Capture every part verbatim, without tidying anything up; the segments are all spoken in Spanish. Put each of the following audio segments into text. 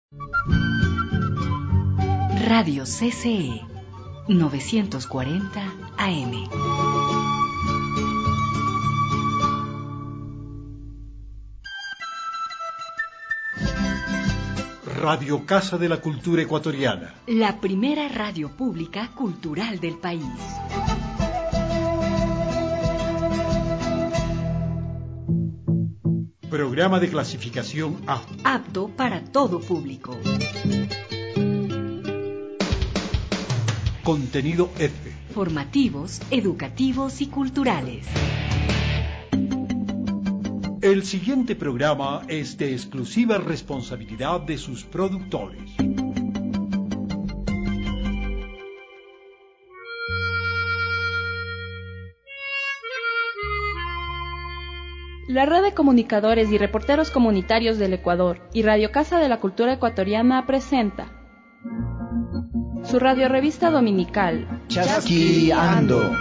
Radio C C E novecientos cuarenta A M. Radio Casa de la Cultura Ecuatoriana. La primera radio pública cultural del país. Programa de clasificación A. Apto para todo público. Contenido F. Formativos, educativos y culturales. El siguiente programa es de exclusiva responsabilidad de sus productores. La Red de Comunicadores y Reporteros Comunitarios del Ecuador y Radio Casa de la Cultura Ecuatoriana presenta su radiorevista dominical Chasqueando.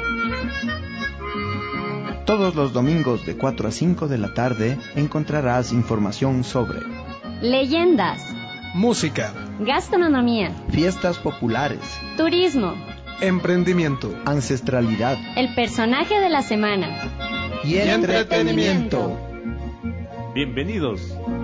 Todos los domingos de cuatro a cinco de la tarde encontrarás información sobre leyendas, música, gastronomía, fiestas populares, turismo, emprendimiento, ancestralidad, el personaje de la semana y, y entretenimiento. Bienvenidos.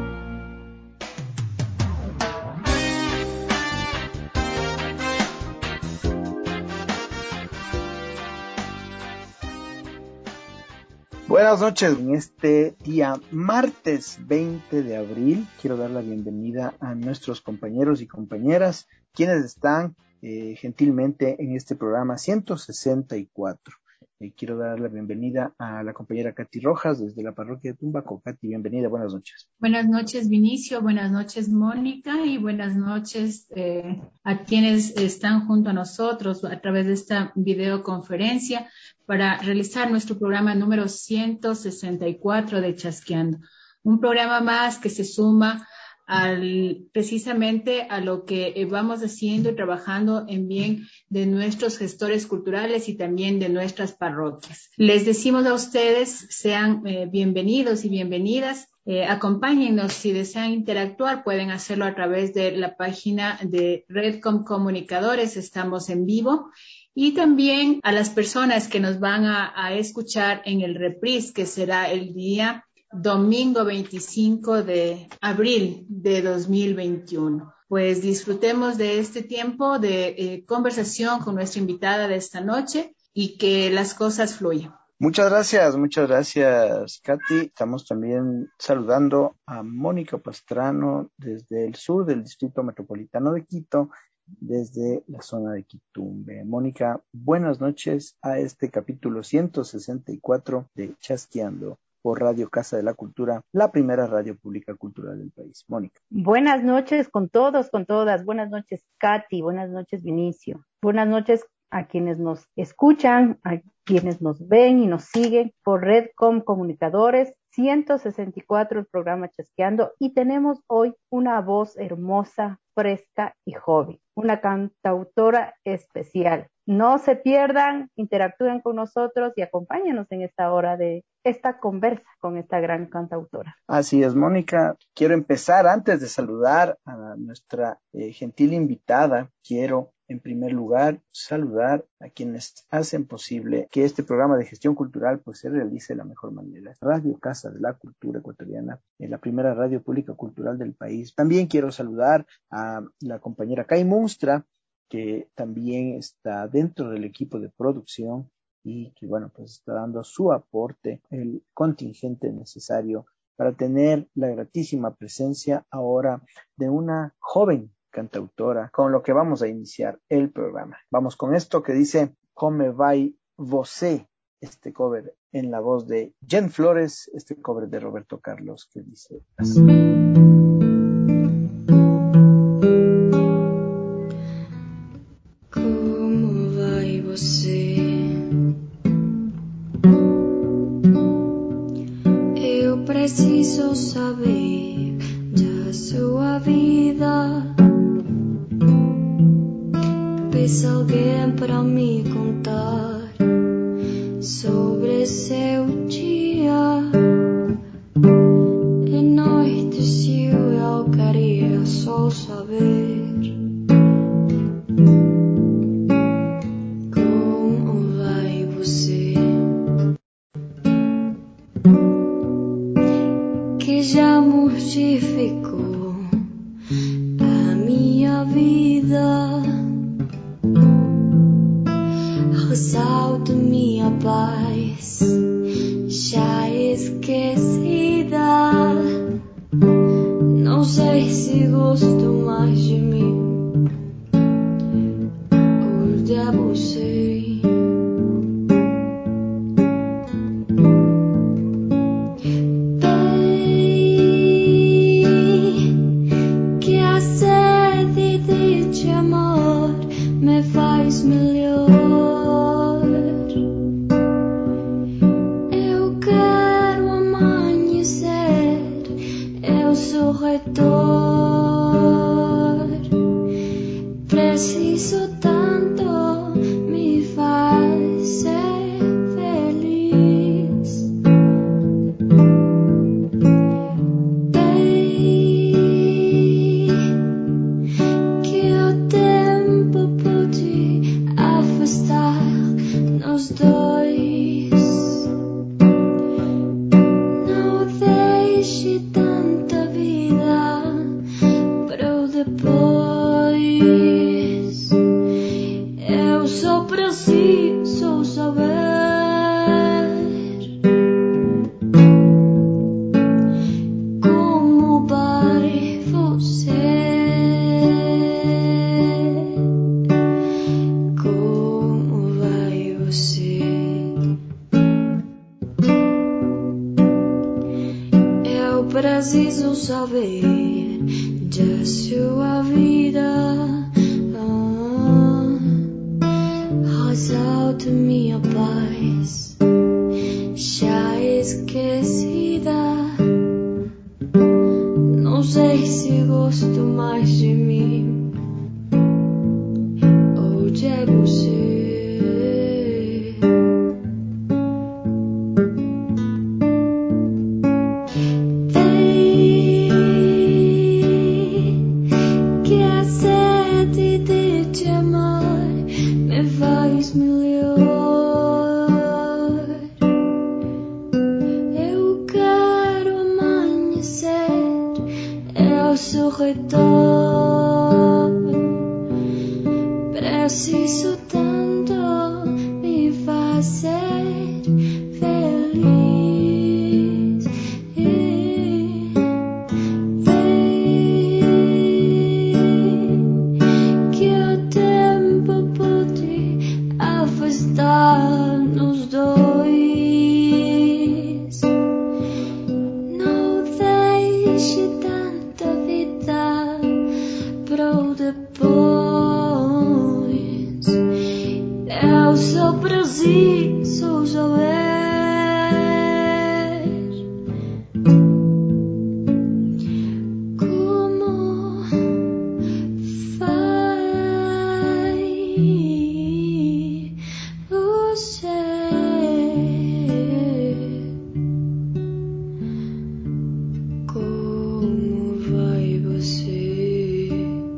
Buenas noches, en este día martes veinte de abril quiero dar la bienvenida a nuestros compañeros y compañeras quienes están eh, gentilmente en este programa ciento sesenta y cuatro. Eh, quiero dar la bienvenida a la compañera Katy Rojas desde la parroquia de Tumbaco. Katy, bienvenida, buenas noches. Buenas noches, Vinicio, buenas noches, Mónica, y buenas noches eh, a quienes están junto a nosotros a través de esta videoconferencia para realizar nuestro programa número ciento sesenta y cuatro de Chasqueando. Un programa más que se suma al, precisamente a lo que vamos haciendo y trabajando en bien de nuestros gestores culturales y también de nuestras parroquias. Les decimos a ustedes, sean eh, bienvenidos y bienvenidas. Eh, acompáñennos, si desean interactuar, pueden hacerlo a través de la página de Redcom Comunicadores, estamos en vivo. Y también a las personas que nos van a, a escuchar en el reprise, que será el día domingo veinticinco de abril de dos mil veintiuno. Pues disfrutemos de este tiempo de eh, conversación con nuestra invitada de esta noche y que las cosas fluyan. Muchas gracias, muchas gracias, Katy. Estamos también saludando a Mónica Pastrano desde el sur del Distrito Metropolitano de Quito, desde la zona de Quitumbe. Mónica, buenas noches a este capítulo ciento sesenta y cuatro de Chasqueando por Radio Casa de la Cultura, la primera radio pública cultural del país. Mónica. Buenas noches con todos, con todas. Buenas noches, Katy. Buenas noches, Vinicio. Buenas noches a quienes nos escuchan, a quienes nos ven y nos siguen por Redcom Comunicadores. ciento sesenta y cuatro el programa Chasqueando, y tenemos hoy una voz hermosa, fresca y joven, una cantautora especial. No se pierdan, interactúen con nosotros y acompáñenos en esta hora de esta conversa con esta gran cantautora. Así es, Mónica. Quiero empezar, antes de saludar a nuestra eh, gentil invitada, quiero en primer lugar saludar a quienes hacen posible que este programa de gestión cultural pues se realice de la mejor manera. Radio Casa de la Cultura Ecuatoriana, eh, la primera radio pública cultural del país. También quiero saludar a la compañera Kai Munstra, que también está dentro del equipo de producción y que, bueno, pues está dando su aporte, el contingente necesario para tener la gratísima presencia ahora de una joven cantautora, con lo que vamos a iniciar el programa. Vamos con esto que dice Come vai você, este cover en la voz de Jen Flores, este cover de Roberto Carlos, que dice así. Como vai você? Eu preciso saber da sua vida. Peço alguém para me contar sobre seu dia. E noite se eu queria só saber saber como vai você, que já mortificou a minha vida, ressalto minha paz já esquecida. Não sei se gosto mais de mim ou de você. Bem, que a sede de te amor me faz melhor. Eu quero amanhecer, eu sou retor. Preciso tanto me fazer feliz. Bem, que o tempo pode afastar nós dois. Não deixe tanta vida para o depois. Eu só preciso saber como vai você, como vai você. Eu preciso saber da sua vida. Ah, ressalto minha paz já esquecida. Não sei se gosto mais de mim ou de você. Que a sede de te amar me faz melhor. Eu quero amanhecer, eu sou retor. Preciso tanto me fazer feliz. Que o tempo pode afastar nos dois. Não deixe tanta vida para o depois. Eu só preciso saber como vai você, como vai você.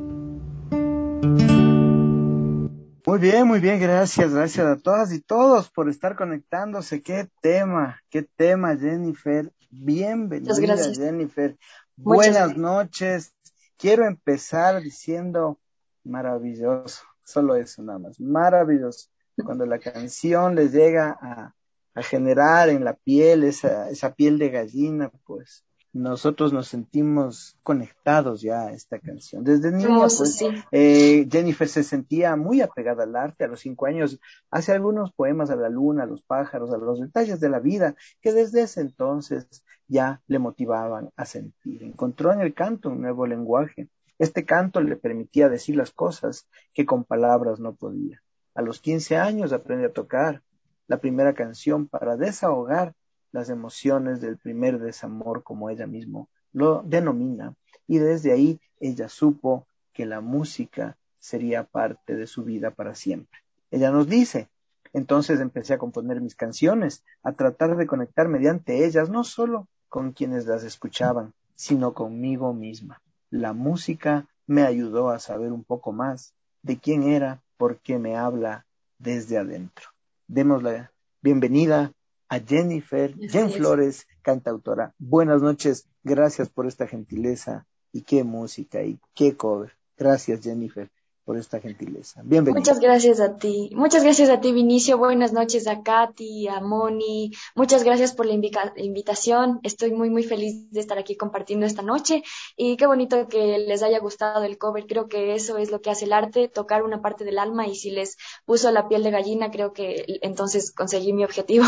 Muy bien, muy bien, gracias, gracias a todas y todos por estar conectándose. Qué tema, qué tema, Jennifer. Bienvenida, Muchas gracias. Jennifer. Muchas Buenas gracias. noches. Quiero empezar diciendo maravilloso, solo eso nada más, maravilloso. Cuando la canción les llega a, a generar en la piel esa, esa piel de gallina, pues nosotros nos sentimos conectados ya a esta canción. Desde niña, Hermoso, pues, sí. eh, Jennifer se sentía muy apegada al arte. A los cinco años hace algunos poemas a la luna, a los pájaros, a los detalles de la vida, que desde ese entonces ya le motivaban a sentir. Encontró en el canto un nuevo lenguaje. Este canto le permitía decir las cosas que con palabras no podía. A los quince años aprendió a tocar la primera canción para desahogar las emociones del primer desamor, como ella mismo lo denomina, y desde ahí ella supo que la música sería parte de su vida para siempre. Ella nos dice: entonces empecé a componer mis canciones, a tratar de conectar mediante ellas, no solo con quienes las escuchaban, sino conmigo misma. La música me ayudó a saber un poco más de quién era, porque me habla desde adentro. Demos la bienvenida a Jennifer, Jen Flores, cantautora. Buenas noches, gracias por esta gentileza y qué música y qué cover. Gracias, Jennifer, por esta gentileza. Bienvenida. Muchas gracias a ti. Muchas gracias a ti, Vinicio. Buenas noches a Katy, a Moni. Muchas gracias por la invica- invitación. Estoy muy, muy feliz de estar aquí compartiendo esta noche. Y qué bonito que les haya gustado el cover. Creo que eso es lo que hace el arte, tocar una parte del alma. Y si les puso la piel de gallina, creo que entonces conseguí mi objetivo.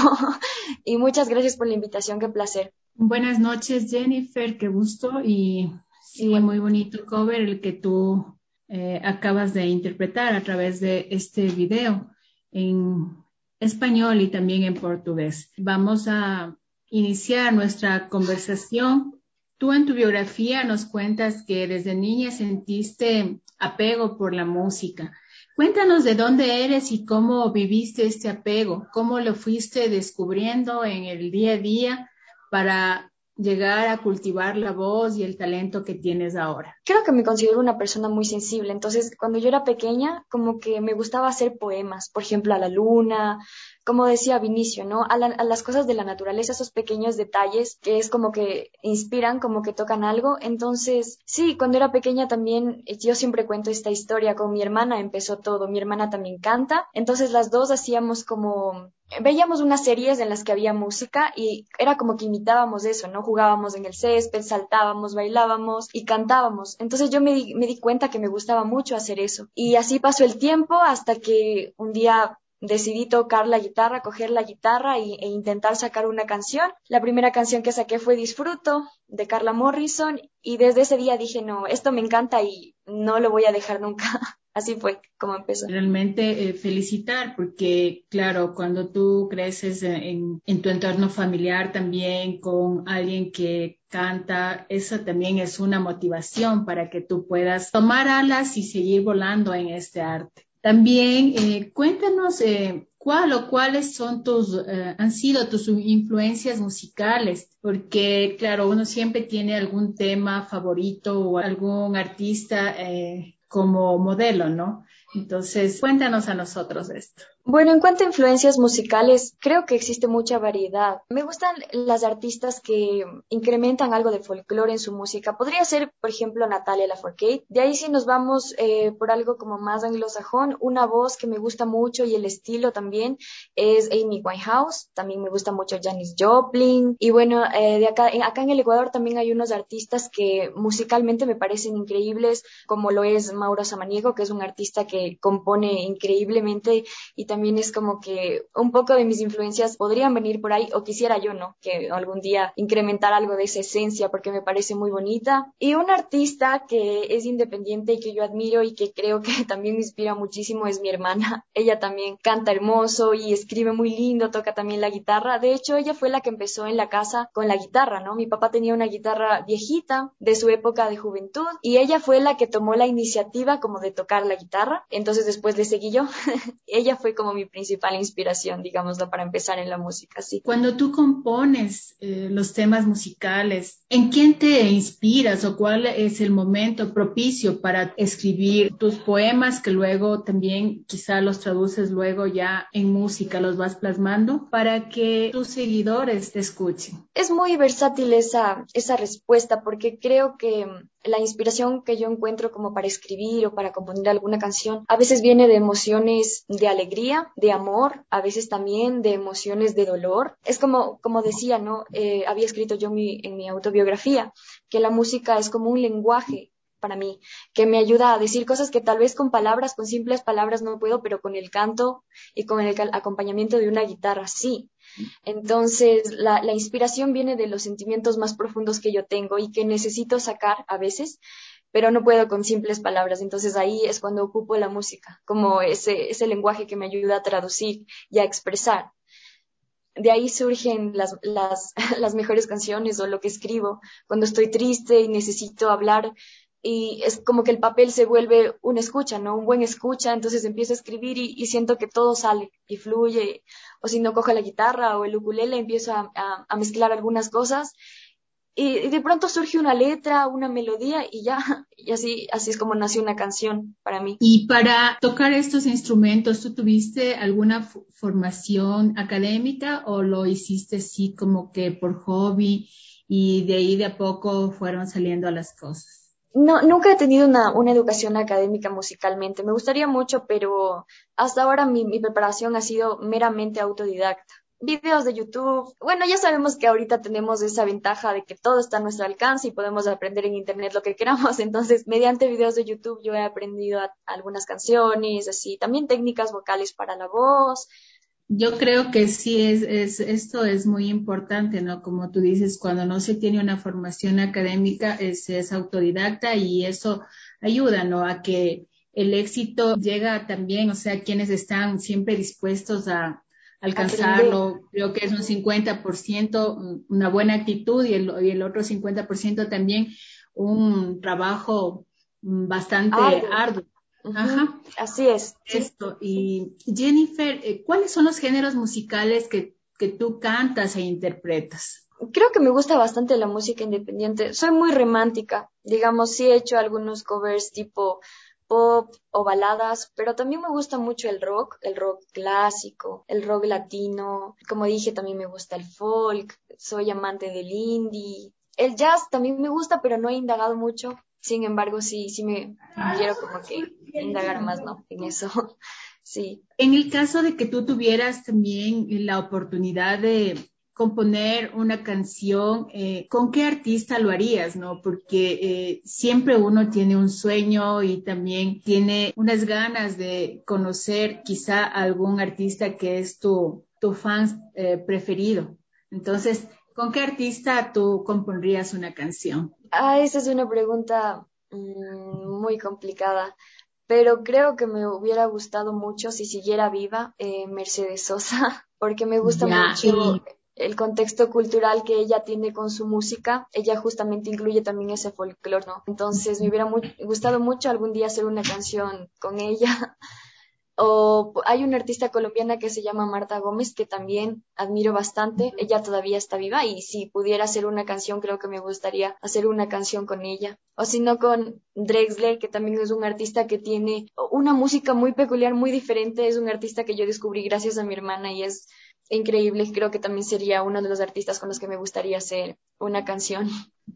Y muchas gracias por la invitación. Qué placer. Buenas noches, Jennifer. Qué gusto. Y sí, Igual. Muy bonito cover el que tú Eh, acabas de interpretar a través de este video en español y también en portugués. Vamos a iniciar nuestra conversación. Tú en tu biografía nos cuentas que desde niña sentiste apego por la música. Cuéntanos de dónde eres y cómo viviste este apego, cómo lo fuiste descubriendo en el día a día para llegar a cultivar la voz y el talento que tienes ahora. Creo que me considero una persona muy sensible, entonces cuando yo era pequeña como que me gustaba hacer poemas, por ejemplo a la luna, como decía Vinicio, ¿no? A, la, a las cosas de la naturaleza, esos pequeños detalles que es como que inspiran, como que tocan algo. Entonces, sí, cuando era pequeña también, yo siempre cuento esta historia, con mi hermana empezó todo, mi hermana también canta, entonces las dos hacíamos como... Veíamos unas series en las que había música y era como que imitábamos eso, ¿no? Jugábamos en el césped, saltábamos, bailábamos y cantábamos. Entonces yo me di, me di cuenta que me gustaba mucho hacer eso. Y así pasó el tiempo hasta que un día decidí tocar la guitarra, coger la guitarra y, e intentar sacar una canción. La primera canción que saqué fue Disfruto, de Carla Morrison, y desde ese día dije, no, esto me encanta y no lo voy a dejar nunca. Así fue como empezó. Realmente eh, felicitar, porque claro, cuando tú creces en, en tu entorno familiar también con alguien que canta, eso también es una motivación para que tú puedas tomar alas y seguir volando en este arte. También eh, cuéntanos eh, cuál o cuáles son tus, eh, han sido tus influencias musicales, porque claro, uno siempre tiene algún tema favorito o algún artista eh, como modelo, ¿no? Entonces, cuéntanos a nosotros esto. Bueno, en cuanto a influencias musicales, creo que existe mucha variedad. Me gustan las artistas que incrementan algo de folclore en su música. Podría ser, por ejemplo, Natalia Lafourcade. De ahí si nos vamos eh, por algo como más anglosajón, una voz que me gusta mucho y el estilo también es Amy Winehouse. También me gusta mucho Janis Joplin. Y bueno, eh, de acá, en, acá en el Ecuador también hay unos artistas que musicalmente me parecen increíbles, como lo es Mauro Samaniego, que es un artista que compone increíblemente y también También es como que un poco de mis influencias podrían venir por ahí, o quisiera yo, ¿no? Que algún día incrementar algo de esa esencia porque me parece muy bonita. Y un artista que es independiente y que yo admiro y que creo que también me inspira muchísimo es mi hermana. Ella también canta hermoso y escribe muy lindo, toca también la guitarra. De hecho, ella fue la que empezó en la casa con la guitarra, ¿no? Mi papá tenía una guitarra viejita de su época de juventud y ella fue la que tomó la iniciativa como de tocar la guitarra. Entonces después le seguí yo. Ella fue como mi principal inspiración, digámoslo, para empezar en la música, sí. Cuando tú compones eh, los temas musicales, ¿en quién te inspiras o cuál es el momento propicio para escribir tus poemas que luego también quizá los traduces luego ya en música, los vas plasmando para que tus seguidores te escuchen? Es muy versátil esa, esa respuesta porque creo que la inspiración que yo encuentro como para escribir o para componer alguna canción a veces viene de emociones de alegría, de amor, a veces también de emociones de dolor. Es como, como decía, ¿no? Eh, había escrito yo mi, en mi autobiografía que la música es como un lenguaje para mí, que me ayuda a decir cosas que tal vez con palabras, con simples palabras no puedo, pero con el canto y con el acompañamiento de una guitarra sí. Entonces, la, la inspiración viene de los sentimientos más profundos que yo tengo y que necesito sacar a veces, pero no puedo con simples palabras. Entonces, ahí es cuando ocupo la música, como ese, ese lenguaje que me ayuda a traducir y a expresar. De ahí surgen las, las, las mejores canciones o lo que escribo. Cuando estoy triste y necesito hablar, y es como que el papel se vuelve un escucha, ¿no? Un buen escucha, entonces empiezo a escribir y, y siento que todo sale y fluye. O si no, cojo la guitarra o el ukulele, empiezo a, a, a mezclar algunas cosas y, y de pronto surge una letra, una melodía y ya, y así, así es como nació una canción para mí. Y para tocar estos instrumentos, ¿tú tuviste alguna f- formación académica o lo hiciste así como que por hobby y de ahí de a poco fueron saliendo las cosas? No, nunca he tenido una, una educación académica musicalmente. Me gustaría mucho, pero hasta ahora mi, mi preparación ha sido meramente autodidacta. Videos de YouTube. Bueno, ya sabemos que ahorita tenemos esa ventaja de que todo está a nuestro alcance y podemos aprender en internet lo que queramos. Entonces, mediante videos de YouTube yo he aprendido a- algunas canciones, así, también técnicas vocales para la voz. Yo creo que sí, es, es, esto es muy importante, ¿no? Como tú dices, cuando no se tiene una formación académica, es, es autodidacta y eso ayuda, ¿no? A que el éxito llega también, o sea, quienes están siempre dispuestos a Aprender. alcanzarlo, creo que es un cincuenta por ciento una buena actitud y el, y el otro cincuenta por ciento también un trabajo mm, bastante Arduo. arduo. Ujú, Ajá. así es, sí. Esto, y Jennifer, eh, ¿cuáles son los géneros musicales que, que tú cantas e interpretas? Creo que me gusta bastante la música independiente. Soy muy romántica. Digamos, sí he hecho algunos covers tipo pop o baladas, pero también me gusta mucho el rock, el rock clásico, el rock latino. Como dije, también me gusta el folk. Soy amante del indie. El jazz también me gusta, pero no he indagado mucho. Sin embargo, sí, sí me quiero como que indagar más, ¿no? En eso. Sí. En el caso de que tú tuvieras también la oportunidad de componer una canción, eh, ¿con qué artista lo harías, no? Porque eh, siempre uno tiene un sueño y también tiene unas ganas de conocer quizá algún artista que es tu, tu fan eh, preferido. Entonces, ¿con qué artista tú compondrías una canción? Ah, esa es una pregunta mm, muy complicada, pero creo que me hubiera gustado mucho si siguiera viva eh, Mercedes Sosa, porque me gusta Ya, mucho y el contexto cultural que ella tiene con su música. Ella justamente incluye también ese folclore, ¿no? Entonces me hubiera mu- gustado mucho algún día hacer una canción con ella. O hay una artista colombiana que se llama Marta Gómez, que también admiro bastante. Ella todavía está viva y si pudiera hacer una canción, creo que me gustaría hacer una canción con ella. O si no, con Drexler, que también es un artista que tiene una música muy peculiar, muy diferente. Es un artista que yo descubrí gracias a mi hermana y es increíble. Creo que también sería uno de los artistas con los que me gustaría hacer una canción.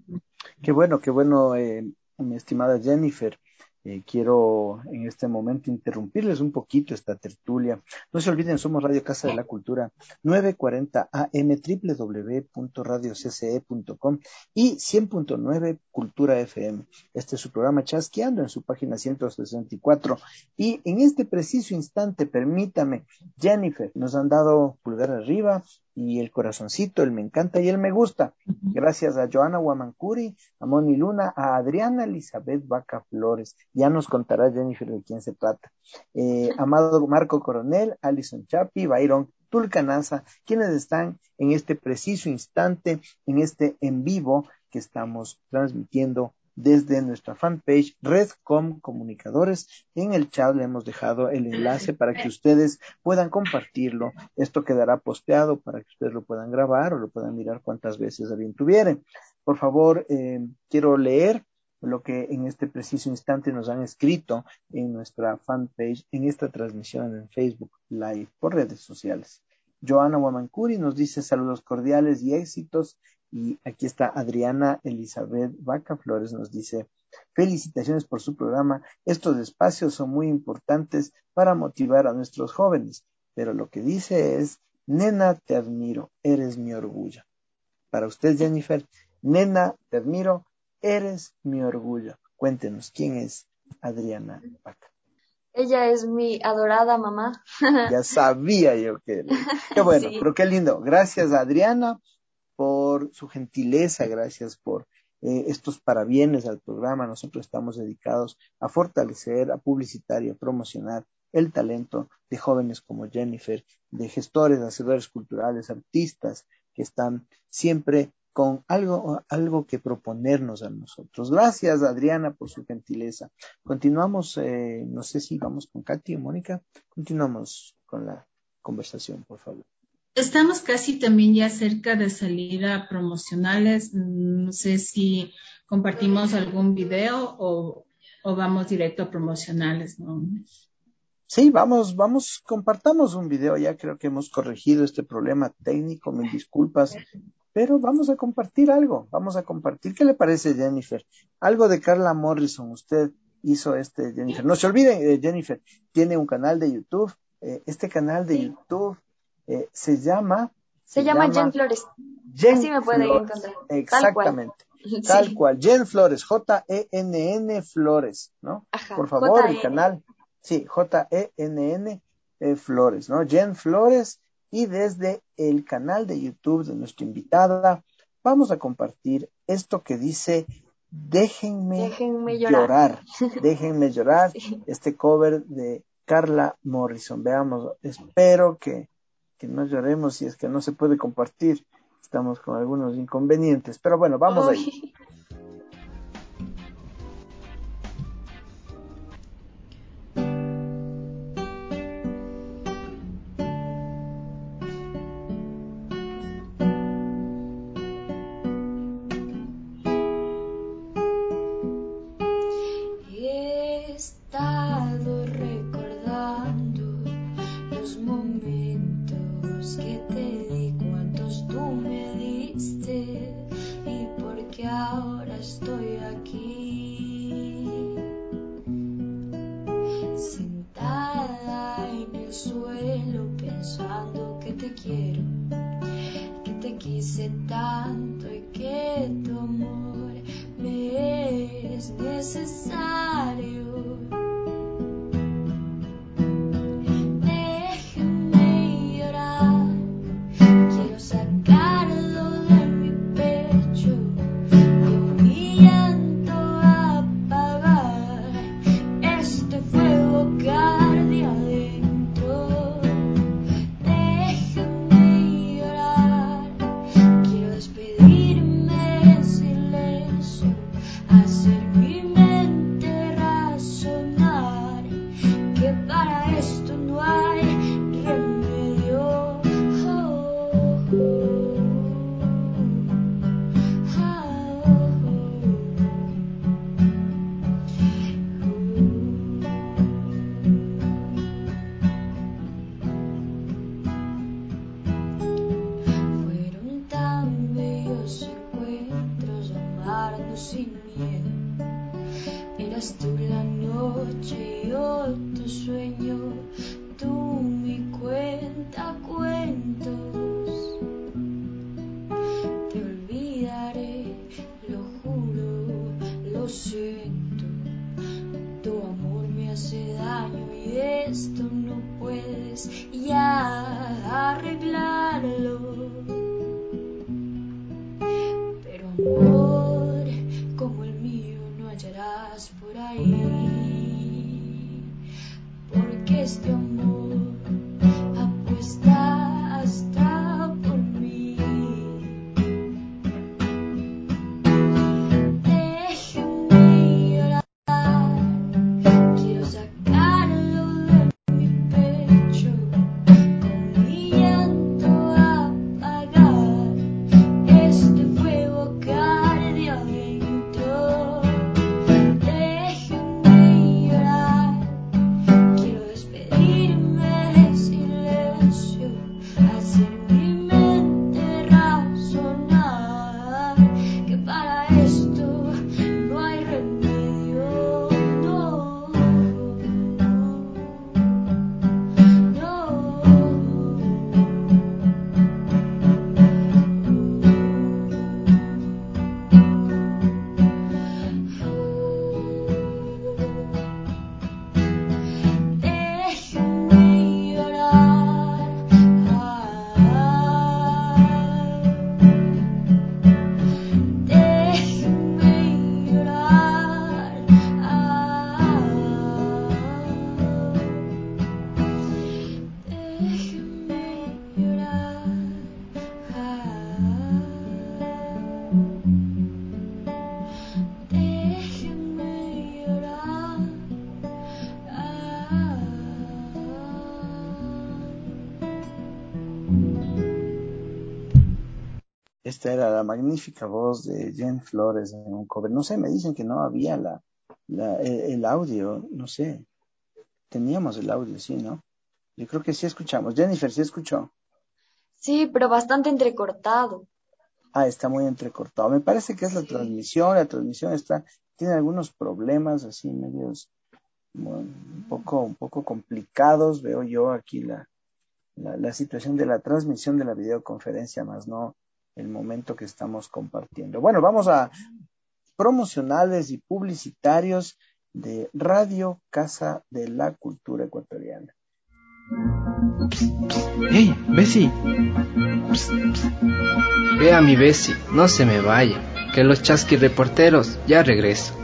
Qué bueno, qué bueno, eh, mi estimada Jennifer. Eh, quiero en este momento interrumpirles un poquito esta tertulia. No se olviden, somos Radio Casa de la Cultura, novecientos cuarenta A M, doble u doble u doble u punto radio c c e punto com y cien punto nueve Cultura F M. Este es su programa Chasqueando en su página ciento sesenta y cuatro. Y en este preciso instante, permítame, Jennifer, nos han dado pulgar arriba y el corazoncito, el me encanta y el me gusta. Gracias a Joana Guamancuri, a Moni Luna, a Adriana Elizabeth Vaca Flores. Ya nos contará Jennifer de quién se trata. Eh, Amado Marco Coronel, Alison Chapi, Byron Tulcanaza, quienes están en este preciso instante, en este en vivo que estamos transmitiendo desde nuestra fanpage Redcom Comunicadores. En el chat le hemos dejado el enlace para que ustedes puedan compartirlo. Esto quedará posteado para que ustedes lo puedan grabar o lo puedan mirar cuantas veces a bien tuvieren. Por favor, eh, quiero leer lo que en este preciso instante nos han escrito en nuestra fanpage, en esta transmisión en Facebook Live por redes sociales. Joana Guamancuri nos dice saludos cordiales y éxitos. Y aquí está Adriana Elizabeth Vaca Flores, nos dice felicitaciones por su programa. Estos espacios son muy importantes para motivar a nuestros jóvenes, pero lo que dice es, nena, te admiro, eres mi orgullo. Para usted, Jennifer, nena, te admiro, eres mi orgullo. Cuéntenos, ¿quién es Adriana Vaca? Ella es mi adorada mamá. Ya sabía yo que era. Qué bueno, Sí. pero qué lindo. Gracias, Adriana, por su gentileza, gracias por eh, estos parabienes al programa. Nosotros estamos dedicados a fortalecer, a publicitar y a promocionar el talento de jóvenes como Jennifer, de gestores, hacedores culturales, artistas que están siempre con algo, algo que proponernos a nosotros. Gracias, Adriana, por su gentileza. Continuamos, eh, no sé si vamos con Katy o Mónica. Continuamos con la conversación, por favor. Estamos casi también ya cerca de salir a promocionales. No sé si compartimos algún video o, o vamos directo a promocionales, ¿no? Sí, vamos, vamos, compartamos un video. Ya creo que hemos corregido este problema técnico, mil disculpas, pero vamos a compartir algo. Vamos a compartir. ¿Qué le parece, Jennifer? Algo de Carla Morrison. Usted hizo este, Jennifer. No se olviden, eh, Jennifer tiene un canal de YouTube. Eh, este canal de Sí. YouTube eh, se llama... Se, llama Jen Flores. Jen Así me pueden Flores. encontrar. Exactamente. Tal cual. Tal Sí. cual. Jen Flores. J E N N Flores, ¿no? Ajá. Por favor, J E N. el canal. Sí, J E N N eh, Flores, ¿no? Jen Flores. Y desde el canal de YouTube de nuestra invitada, vamos a compartir esto que dice Déjenme, Déjenme llorar. llorar. Déjenme llorar. Sí. Este cover de Carla Morrison. Veamos, espero que, que no lloremos si es que no se puede compartir. Estamos con algunos inconvenientes, pero bueno, vamos Uy. ahí. He estado recordando los momentos que te di, cuantos tú me diste, y porque ahora estoy aquí, sentada en el suelo pensando que te quiero, que te quise tanto y que tu amor me es necesario. Déjame llorar, quiero sacarlo de mi pecho, con mi llanto apagar este fuego que arde adentro. Déjame llorar, quiero despedirme en silencio, hacer mi mente razonar que para esto no hay remedio. Oh, oh, Fueron tan bellos encuentros, amarnos sin miedo. Eras tú la noche y yo tu sueño, tú mi cuenta cuentos. Te olvidaré, lo juro, lo siento. Tu amor me hace daño y esto no puedes ya arreglarlo. Pero amor como el mío no hallarás por ahí, porque este amor apuesta hasta por mí. Déjame llorar, quiero sacarlo de mi pecho, con mi llanto apagar este fuego que arde adentro. Déjame llorar, quiero despedirme Esta era la magnífica voz de Jen Flores en un cover. No sé, me dicen que no había la, la el, el audio, no sé. Teníamos el audio, sí, ¿no? Yo creo que sí escuchamos. Jennifer, ¿sí escuchó? Sí, pero bastante entrecortado. Ah, está muy entrecortado. Me parece que es la Sí. transmisión. La transmisión está, tiene algunos problemas así medios, bueno, un poco, un poco complicados. Veo yo aquí la, la, la situación de la transmisión de la videoconferencia, más no el momento que estamos compartiendo. Bueno, vamos a promocionales y publicitarios de Radio Casa de la Cultura Ecuatoriana. ¡Hey, Bessie! Psst, psst. Ve a mi Bessie, no se me vaya, que los chasquirreporteros ya regreso.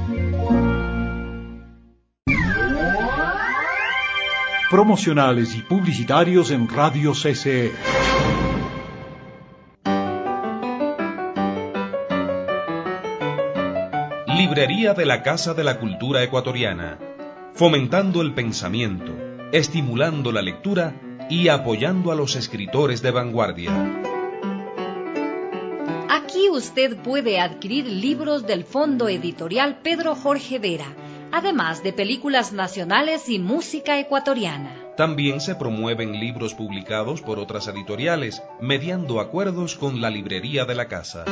Promocionales y publicitarios en Radio C C E. Librería de la Casa de la Cultura Ecuatoriana, fomentando el pensamiento, estimulando la lectura y apoyando a los escritores de vanguardia. Aquí usted puede adquirir libros del Fondo Editorial Pedro Jorge Vera, además de películas nacionales y música ecuatoriana. También se promueven libros publicados por otras editoriales, mediando acuerdos con la librería de la casa.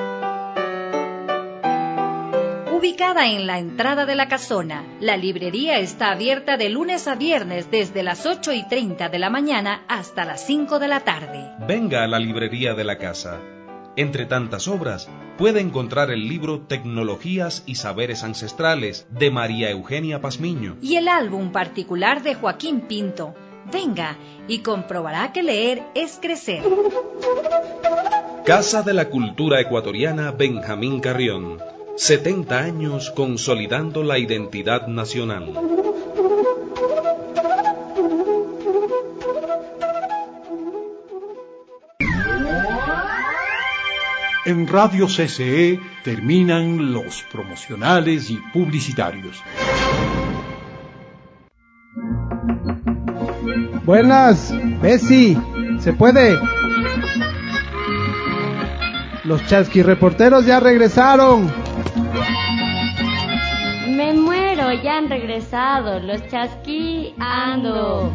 Ubicada en la entrada de la casona, la librería está abierta de lunes a viernes desde las ocho y treinta de la mañana hasta las cinco de la tarde. Venga a la librería de la casa. Entre tantas obras, puede encontrar el libro Tecnologías y Saberes Ancestrales de María Eugenia Pazmiño y el álbum particular de Joaquín Pinto. Venga y comprobará que leer es crecer. Casa de la Cultura Ecuatoriana Benjamín Carrión. setenta años consolidando la identidad nacional. En Radio C C E terminan los promocionales y publicitarios. Buenas, Bessie, ¿se puede? Los chasquirreporteros ya regresaron. Me muero, ya han regresado, los chasquiando.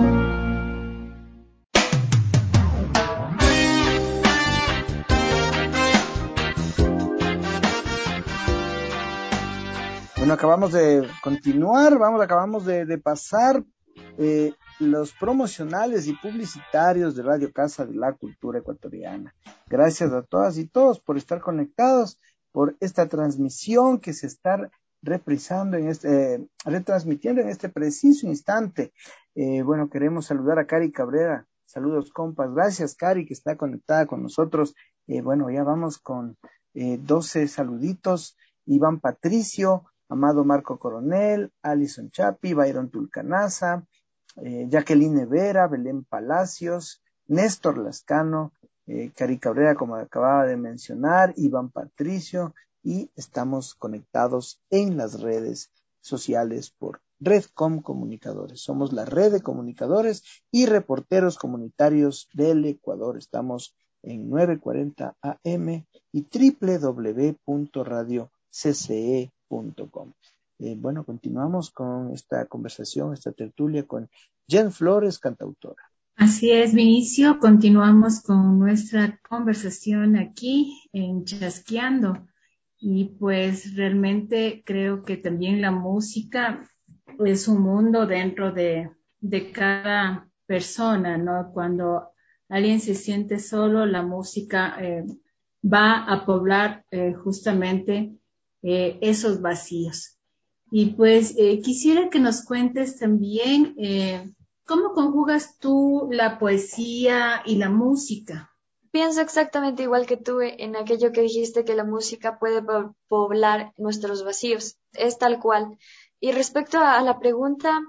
Bueno, acabamos de continuar, vamos, acabamos de, de pasar eh, los promocionales y publicitarios de Radio Casa de la Cultura Ecuatoriana. Gracias a todas y todos por estar conectados, por esta transmisión que se está reprisando en este, eh, retransmitiendo en este preciso instante. Eh, bueno, queremos saludar a Cari Cabrera. Saludos, compas. Gracias, Cari, que está conectada con nosotros. Eh, bueno, ya vamos con eh, doce saluditos. Iván Patricio, Amado Marco Coronel, Alison Chapi, Byron Tulcanaza, eh, Jacqueline Vera, Belén Palacios, Néstor Lascano, eh, Cari Cabrera, como acababa de mencionar, Iván Patricio, y estamos conectados en las redes sociales por Redcom Comunicadores. Somos la red de comunicadores y reporteros comunitarios del Ecuador. Estamos en novecientos cuarenta A M y doble u doble u doble u punto radio c c e punto com. Eh, bueno, continuamos con esta conversación, esta tertulia con Jen Flores, cantautora. Así es, Vinicio. Continuamos con nuestra conversación aquí en Chasqueando. Y pues realmente creo que también la música es un mundo dentro de, de cada persona, ¿no? Cuando alguien se siente solo, la música eh, va a poblar eh, justamente eh, esos vacíos. Y pues eh, quisiera que nos cuentes también eh, cómo conjugas tú la poesía y la música. Pienso exactamente igual que tú en aquello que dijiste, que la música puede po- poblar nuestros vacíos. Es tal cual. Y respecto a, a la pregunta,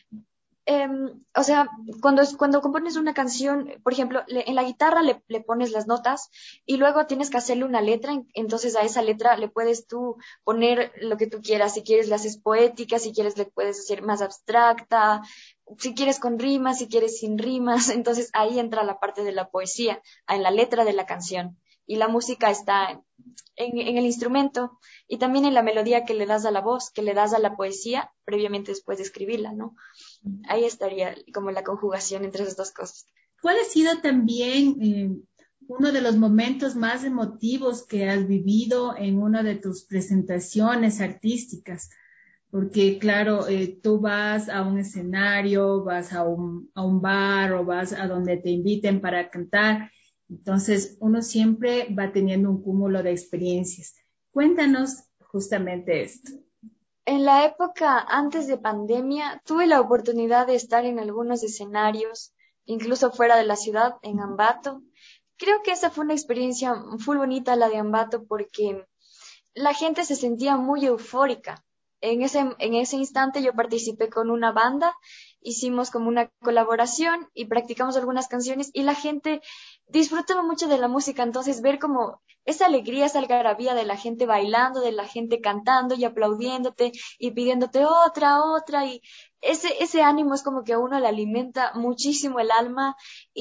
eh, o sea, cuando, cuando compones una canción, por ejemplo, le, en la guitarra le, le pones las notas y luego tienes que hacerle una letra, entonces a esa letra le puedes tú poner lo que tú quieras. Si quieres la haces poética, si quieres le puedes hacer más abstracta, si quieres con rimas, si quieres sin rimas. Entonces ahí entra la parte de la poesía, en la letra de la canción. y la música está en, en el instrumento y también en la melodía que le das a la voz, que le das a la poesía previamente después de escribirla, ¿no? Ahí estaría como la conjugación entre esas dos cosas. ¿Cuál ha sido también eh, uno de los momentos más emotivos que has vivido en una de tus presentaciones artísticas? Porque claro, eh, tú vas a un escenario, vas a un, a un bar o vas a donde te inviten para cantar. Entonces, uno siempre va teniendo un cúmulo de experiencias. Cuéntanos justamente esto. En la época antes de pandemia, tuve la oportunidad de estar en algunos escenarios, incluso fuera de la ciudad, en Ambato. Creo que esa fue una experiencia muy bonita, la de Ambato, porque la gente se sentía muy eufórica. En ese, en ese instante yo participé con una banda, hicimos como una colaboración y practicamos algunas canciones y la gente disfrutaba mucho de la música, entonces ver como esa alegría, esa algarabía de la gente bailando, de la gente cantando y aplaudiéndote y pidiéndote otra, otra y ese, ese ánimo es como que a uno le alimenta muchísimo el alma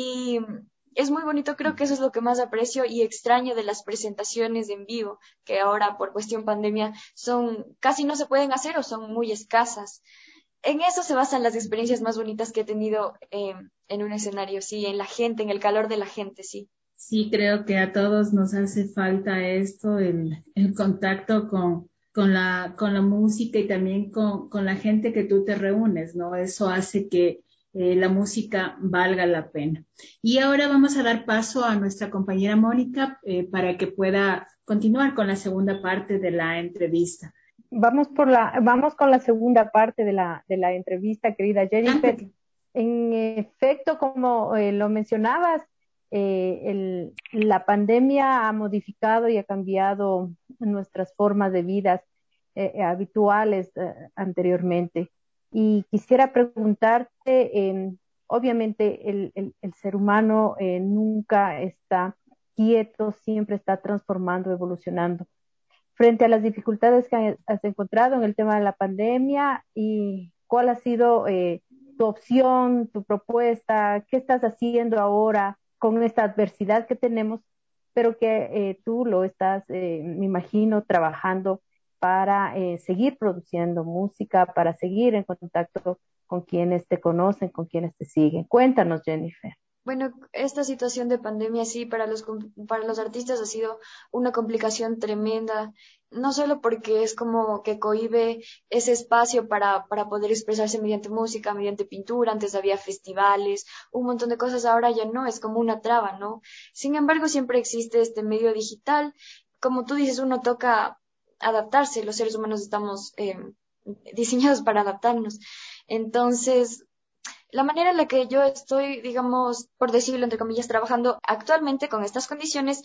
y es muy bonito, creo que eso es lo que más aprecio y extraño de las presentaciones en vivo, que ahora por cuestión pandemia son casi no se pueden hacer o son muy escasas. En eso se basan las experiencias más bonitas que he tenido eh, en un escenario, sí, en la gente, en el calor de la gente, sí. Sí, creo que a todos nos hace falta esto, el, el contacto con, con, la, con la música y también con, con la gente que tú te reúnes, ¿no? Eso hace que eh, la música valga la pena. Y ahora vamos a dar paso a nuestra compañera Mónica eh, para que pueda continuar con la segunda parte de la entrevista. Vamos por la, vamos con la segunda parte de la, de la entrevista, querida Jennifer. En efecto, como eh, lo mencionabas, eh, el, la pandemia ha modificado y ha cambiado nuestras formas de vida eh, habituales eh, anteriormente. Y quisiera preguntarte, eh, obviamente el, el, el ser humano eh, nunca está quieto, siempre está transformando, evolucionando. Frente a las dificultades que has encontrado en el tema de la pandemia y cuál ha sido eh, tu opción, tu propuesta, qué estás haciendo ahora con esta adversidad que tenemos, pero que eh, tú lo estás, eh, me imagino, trabajando para eh, seguir produciendo música, para seguir en contacto con quienes te conocen, con quienes te siguen. Cuéntanos, Jennifer. Bueno, esta situación de pandemia sí para los para los artistas ha sido una complicación tremenda, no solo porque es como que cohíbe ese espacio para, para poder expresarse mediante música, mediante pintura, antes había festivales, un montón de cosas, ahora ya no, es como una traba, ¿no? Sin embargo, siempre existe este medio digital, como tú dices, uno toca adaptarse, los seres humanos estamos eh, diseñados para adaptarnos, entonces la manera en la que yo estoy, digamos, por decirlo entre comillas, trabajando actualmente con estas condiciones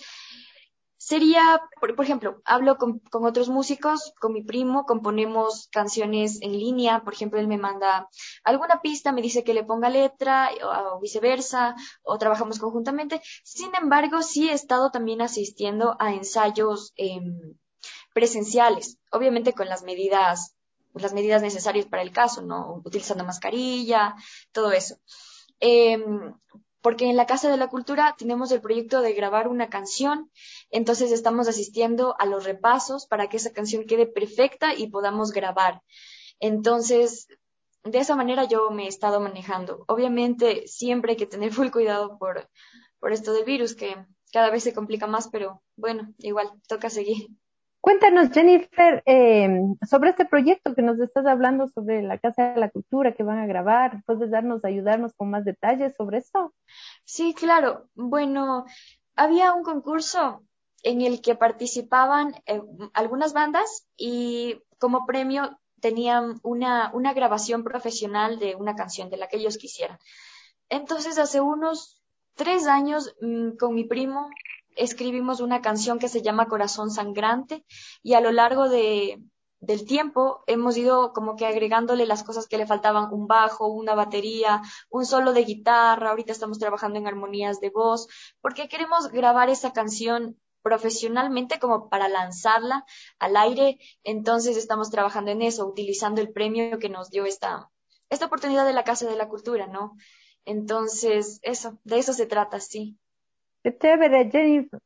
sería, por, por ejemplo, hablo con, con otros músicos, con mi primo, componemos canciones en línea, por ejemplo, él me manda alguna pista, me dice que le ponga letra o, o viceversa, o trabajamos conjuntamente. Sin embargo, sí he estado también asistiendo a ensayos eh, presenciales, obviamente con las medidas las medidas necesarias para el caso, ¿no? Utilizando mascarilla, todo eso. Eh, porque en la Casa de la Cultura tenemos el proyecto de grabar una canción, entonces estamos asistiendo a los repasos para que esa canción quede perfecta y podamos grabar. Entonces, de esa manera yo me he estado manejando. Obviamente, siempre hay que tener full cuidado por, por esto del virus, que cada vez se complica más, pero bueno, igual, toca seguir. Cuéntanos, Jennifer, eh, sobre este proyecto que nos estás hablando sobre la Casa de la Cultura que van a grabar. ¿Puedes darnos, ayudarnos con más detalles sobre eso? Sí, claro. Bueno, había un concurso en el que participaban eh, algunas bandas y como premio tenían una, una grabación profesional de una canción de la que ellos quisieran. Entonces, hace unos tres años, mmm, con mi primo, escribimos una canción que se llama Corazón Sangrante y a lo largo de, del tiempo hemos ido como que agregándole las cosas que le faltaban, un bajo, una batería, un solo de guitarra, ahorita estamos trabajando en armonías de voz, porque queremos grabar esa canción profesionalmente como para lanzarla al aire, entonces estamos trabajando en eso, utilizando el premio que nos dio esta, esta oportunidad de la Casa de la Cultura, ¿no? Entonces, eso, de eso se trata, sí. Qué chévere, Jennifer.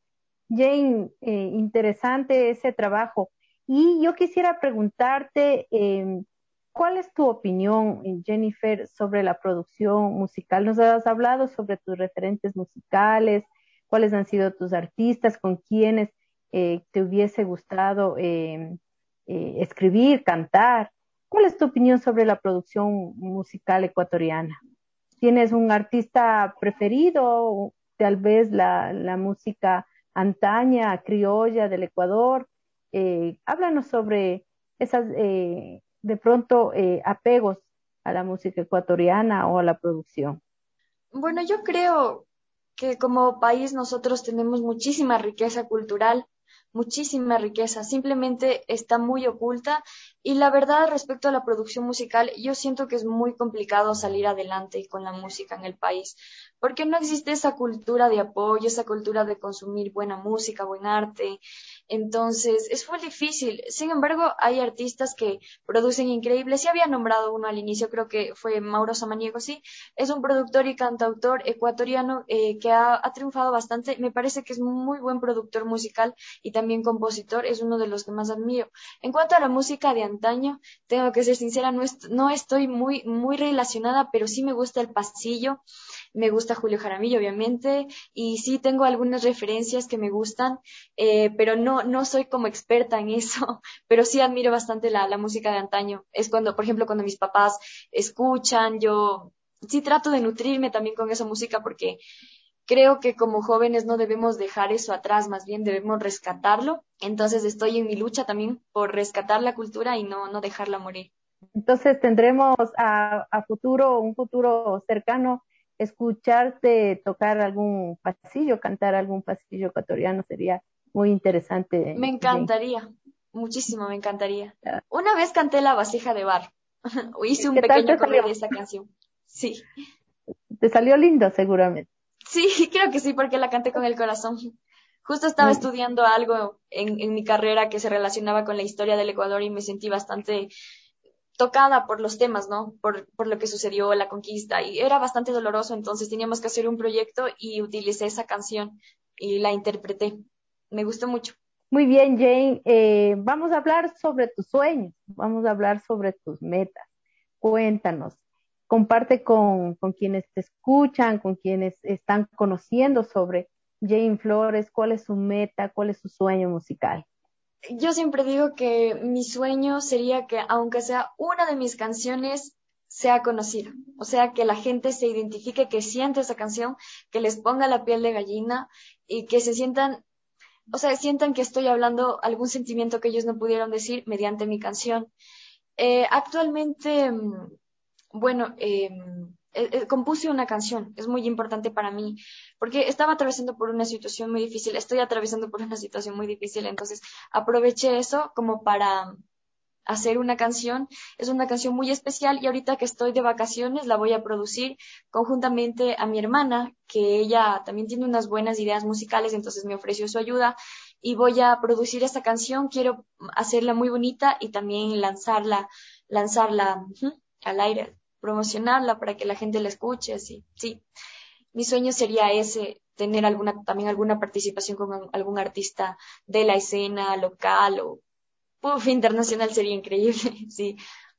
Jane, eh, interesante ese trabajo. Y yo quisiera preguntarte, eh, ¿cuál es tu opinión, Jennifer, sobre la producción musical? Nos has hablado sobre tus referentes musicales, cuáles han sido tus artistas, con quienes eh, te hubiese gustado eh, eh, escribir, cantar. ¿Cuál es tu opinión sobre la producción musical ecuatoriana? ¿Tienes un artista preferido? Tal vez la, la música antaña, criolla del Ecuador. Eh, háblanos sobre esas, eh, de pronto, eh, apegos a la música ecuatoriana o a la producción. Bueno, yo creo que como país nosotros tenemos muchísima riqueza cultural, muchísima riqueza, simplemente está muy oculta y la verdad respecto a la producción musical, yo siento que es muy complicado salir adelante con la música en el país, porque no existe esa cultura de apoyo, esa cultura de consumir buena música, buen arte, entonces es muy difícil. Sin embargo, hay artistas que producen increíbles, sí había nombrado uno al inicio, creo que fue Mauro Samaniego, sí, es un productor y cantautor ecuatoriano eh, que ha, ha triunfado bastante. Me parece que es muy buen productor musical y también compositor, es uno de los que más admiro. En cuanto a la música de antaño, tengo que ser sincera, no, est no estoy muy, muy relacionada, pero sí me gusta el pasillo, me gusta Julio Jaramillo, obviamente, y sí tengo algunas referencias que me gustan, eh, pero no, no soy como experta en eso, pero sí admiro bastante la, la música de antaño. Es cuando, por ejemplo, cuando mis papás escuchan, yo sí trato de nutrirme también con esa música porque creo que como jóvenes no debemos dejar eso atrás, más bien debemos rescatarlo. Entonces estoy en mi lucha también por rescatar la cultura y no, no dejarla morir. Entonces tendremos a, a futuro, un futuro cercano, escucharte tocar algún pasillo, cantar algún pasillo ecuatoriano, sería muy interesante. Me Jane. encantaría, muchísimo me encantaría. Una vez canté La vasija de barro, hice un ¿Qué tal pequeño te cover salió? de esa canción. Sí, Te salió lindo seguramente. sí, creo que sí, porque la canté con el corazón. Justo estaba Mm, estudiando algo en, en mi carrera que se relacionaba con la historia del Ecuador y me sentí bastante tocada por los temas, ¿no? Por, por lo que sucedió, la conquista, y era bastante doloroso, entonces teníamos que hacer un proyecto y utilicé esa canción y la interpreté. Me gustó mucho. Muy bien, Jane. Eh, vamos a hablar sobre tus sueños, vamos a hablar sobre tus metas. Cuéntanos, comparte con, con quienes te escuchan, con quienes están conociendo sobre Jane Flores, cuál es su meta, cuál es su sueño musical. Yo siempre digo que mi sueño sería que, aunque sea una de mis canciones, sea conocida. O sea, que la gente se identifique, que siente esa canción, que les ponga la piel de gallina y que se sientan, o sea, sientan que estoy hablando algún sentimiento que ellos no pudieron decir mediante mi canción. Eh, actualmente, mm, bueno, eh, eh, eh, compuse una canción, es muy importante para mí, porque estaba atravesando por una situación muy difícil, estoy atravesando por una situación muy difícil, entonces aproveché eso como para hacer una canción. Es una canción muy especial y ahorita que estoy de vacaciones la voy a producir conjuntamente a mi hermana, que ella también tiene unas buenas ideas musicales, entonces me ofreció su ayuda y voy a producir esta canción. Quiero hacerla muy bonita y también lanzarla, lanzarla uh-huh, al aire, promocionarla para que la gente la escuche, así. Sí, mi sueño sería ese, tener alguna, también alguna participación con algún artista de la escena local o uf, internacional sería increíble, sí.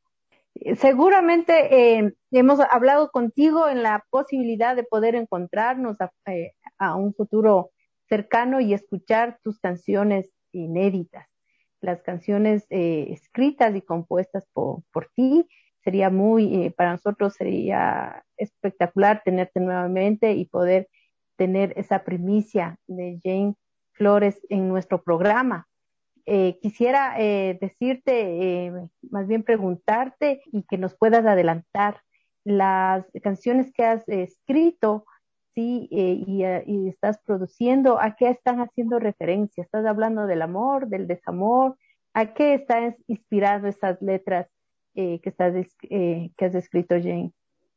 Seguramente eh, hemos hablado contigo en la posibilidad de poder encontrarnos a, eh, a un futuro cercano y escuchar tus canciones inéditas, las canciones eh, escritas y compuestas por, por ti. Sería muy, eh, para nosotros sería espectacular tenerte nuevamente y poder tener esa primicia de Jane Flores en nuestro programa. Eh, quisiera eh, decirte, eh, más bien preguntarte y que nos puedas adelantar las canciones que has eh, escrito, sí, eh, y, eh, y estás produciendo, ¿a qué están haciendo referencia? ¿Estás hablando del amor, del desamor? ¿A qué están inspirado esas letras eh, que, estás, eh, que has escrito, Jane?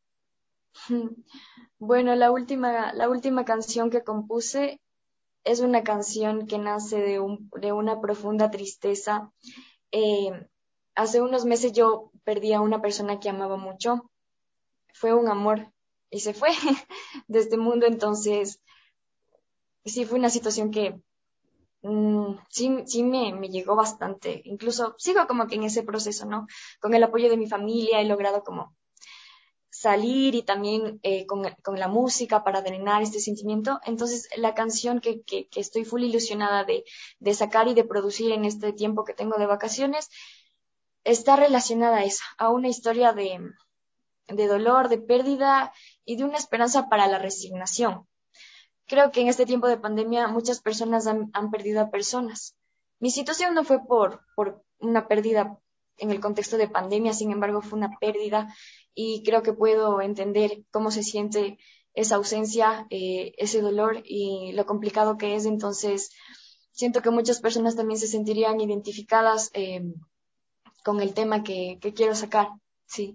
Bueno, la última, la última canción que compuse es una canción que nace de, un, de una profunda tristeza. Eh, hace unos meses yo perdí a una persona que amaba mucho. Fue un amor y se fue de este mundo. Entonces, sí, fue una situación que mm, sí, sí me, me llegó bastante. Incluso sigo como que en ese proceso, ¿no? Con el apoyo de mi familia he logrado como salir y también eh, con, con la música para drenar este sentimiento. Entonces, la canción que, que, que estoy full ilusionada de, de sacar y de producir en este tiempo que tengo de vacaciones está relacionada a eso, a una historia de, de dolor, de pérdida y de una esperanza para la resignación. Creo que en este tiempo de pandemia muchas personas han, han perdido a personas. Mi situación no fue por, por una pérdida en el contexto de pandemia, sin embargo fue una pérdida y creo que puedo entender cómo se siente esa ausencia, eh, ese dolor y lo complicado que es. Entonces, siento que muchas personas también se sentirían identificadas eh, con el tema que, que quiero sacar, sí.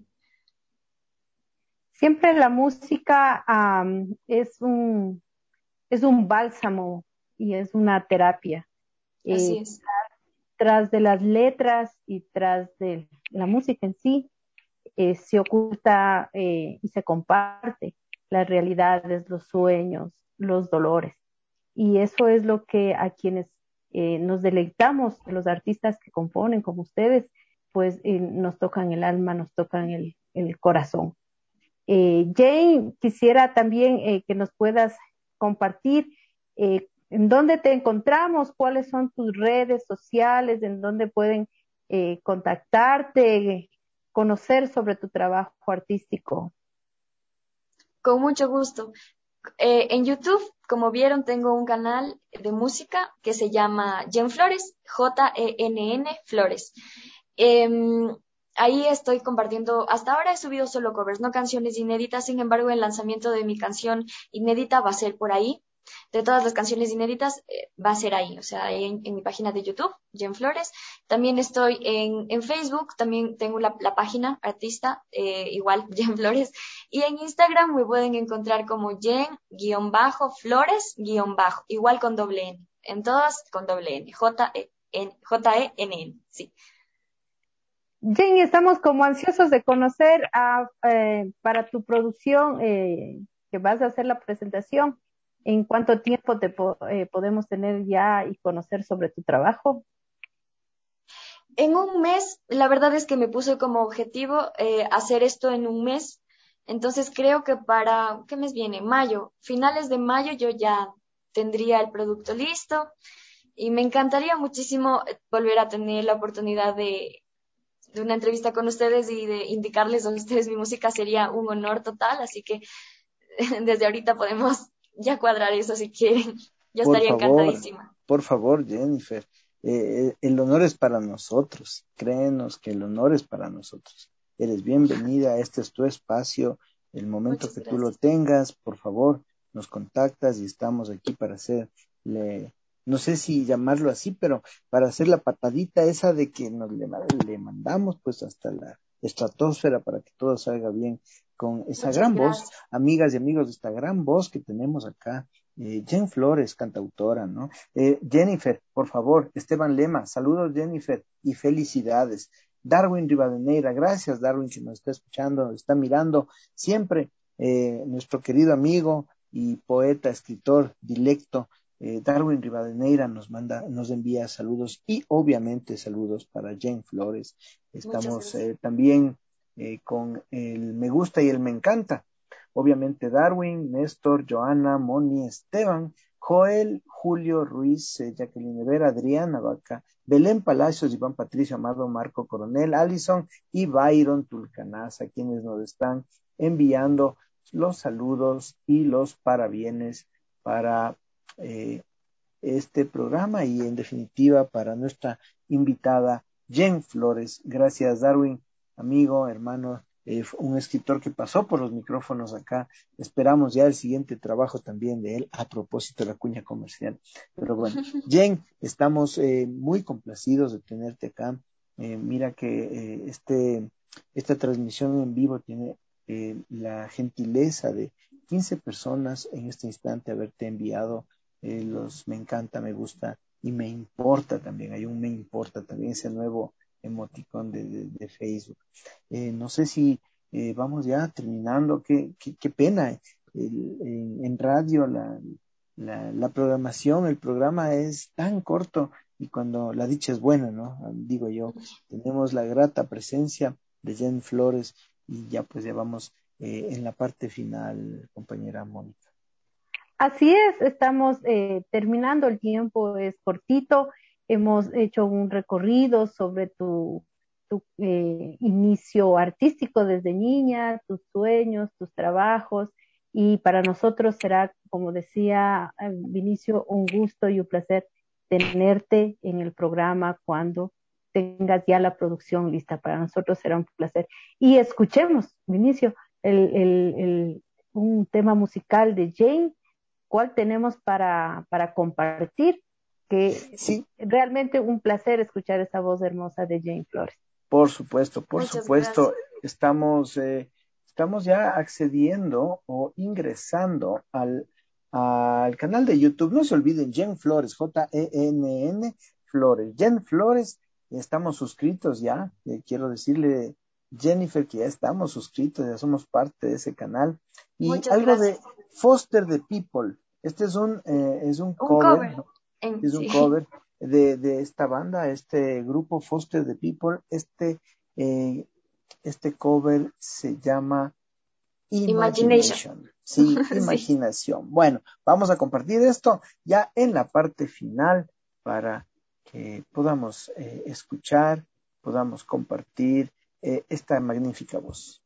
Siempre la música um, es un es un bálsamo y es una terapia. Así Eh, es. Tras de las letras y tras de la música en sí, eh, se oculta eh, y se comparte las realidades, los sueños, los dolores. Y eso es lo que a quienes eh, nos deleitamos, los artistas que componen como ustedes, pues eh, nos tocan el alma, nos tocan el, el corazón. Eh, Jane, quisiera también eh, que nos puedas compartir eh, en dónde te encontramos, cuáles son tus redes sociales, en dónde pueden eh, contactarte, conocer sobre tu trabajo artístico. Con mucho gusto. Eh, en YouTube, como vieron, tengo un canal de música que se llama Jen Flores, J E N N Flores. Eh, ahí estoy compartiendo, hasta ahora he subido solo covers, no canciones inéditas, sin embargo el lanzamiento de mi canción inédita va a ser por ahí. De todas las canciones inéditas eh, va a ser ahí, o sea, en, en mi página de YouTube, Jen Flores. También estoy en, en Facebook, también tengo la, la página artista, eh, igual, Jen Flores. Y en Instagram me pueden encontrar como Jen-Flores-, igual con doble N. En todas con doble N, J E N N, sí. Jane, estamos como ansiosos de conocer a, eh, para tu producción, eh, que vas a hacer la presentación. ¿En cuánto tiempo te po eh, podemos tener ya y conocer sobre tu trabajo? En un mes, la verdad es que me puse como objetivo eh, hacer esto en un mes. Entonces creo que para, ¿qué mes viene? Mayo. Finales de mayo yo ya tendría el producto listo y me encantaría muchísimo volver a tener la oportunidad de, de una entrevista con ustedes y de indicarles a ustedes mi música. Sería un honor total, así que desde ahorita podemos ya cuadrar eso si quieren. Yo Por estaría favor, encantadísima. por favor, Jennifer, eh, el honor es para nosotros, créenos que el honor es para nosotros. Eres bienvenida, este es tu espacio, el momento Muchas que gracias. tú lo tengas, por favor, nos contactas y estamos aquí para hacerle, no sé si llamarlo así, pero para hacer la patadita esa de que nos le, le mandamos pues hasta la estratosfera para que todo salga bien con esa Muchas gran voz, gracias. amigas y amigos, de esta gran voz que tenemos acá. Eh, Jen Flores, cantautora, ¿no? Eh, Jennifer, por favor, Esteban Lema, saludos Jennifer y felicidades. Darwin Rivadeneira, gracias Darwin que nos está escuchando, nos está mirando siempre, eh, nuestro querido amigo y poeta, escritor, dilecto, eh, Darwin Rivadeneira nos manda, nos envía saludos y obviamente saludos para Jen Flores. Estamos eh, también eh, con el me gusta y el me encanta. Obviamente Darwin, Néstor, Joana, Moni, Esteban, Joel, Julio, Ruiz, eh, Jacqueline Vera, Adriana Vaca, Belén Palacios, Iván Patricio Amado, Marco Coronel, Alison y Byron Tulcanaza, quienes nos están enviando los saludos y los parabienes para eh, este programa y en definitiva para nuestra invitada Jen Flores. Gracias Darwin, amigo, hermano. Eh, un escritor que pasó por los micrófonos acá. Esperamos ya el siguiente trabajo también de él a propósito de la cuña comercial. Pero bueno, Jen, estamos eh, muy complacidos de tenerte acá. Eh, mira que eh, este, esta transmisión en vivo tiene eh, la gentileza de quince personas en este instante haberte enviado eh, los me encanta, me gusta y me importa también. Hay un me importa también, ese nuevo emoticón de, de, de Facebook. Eh, no sé si eh, vamos ya terminando, qué, qué, qué pena. El, en, en radio la, la, la programación, el programa es tan corto y cuando la dicha es buena, ¿no? Digo yo, tenemos la grata presencia de Jen Flores y ya pues ya vamos eh, en la parte final, compañera Mónica. Así es, estamos eh, terminando, el tiempo es cortito, hemos hecho un recorrido sobre tu, tu eh, inicio artístico desde niña, tus sueños, tus trabajos, y para nosotros será, como decía Vinicio, un gusto y un placer tenerte en el programa cuando tengas ya la producción lista. Para nosotros será un placer. Y escuchemos, Vinicio, el, el, el, un tema musical de Jane. ¿Cuál tenemos para, para compartir? Que sí, realmente un placer escuchar esa voz hermosa de Jane Flores. Por supuesto, por Muchas supuesto. gracias. Estamos, eh, estamos ya accediendo o ingresando al, al canal de YouTube. No se olviden, Jen Flores, J E N N Flores. Jen Flores, estamos suscritos ya. Eh, quiero decirle, Jennifer, que ya estamos suscritos, ya somos parte de ese canal. Y Muchas algo gracias. de Foster the People. Este es un, eh, es un, Un cover, cover. ¿no? En- Es un sí. cover de, de esta banda, este grupo Foster the People. Este, eh, este cover se llama Imagination. Imagination. Sí, Sí. imaginación. Bueno, vamos a compartir esto ya en la parte final para que podamos eh, escuchar, podamos compartir eh, esta magnífica voz.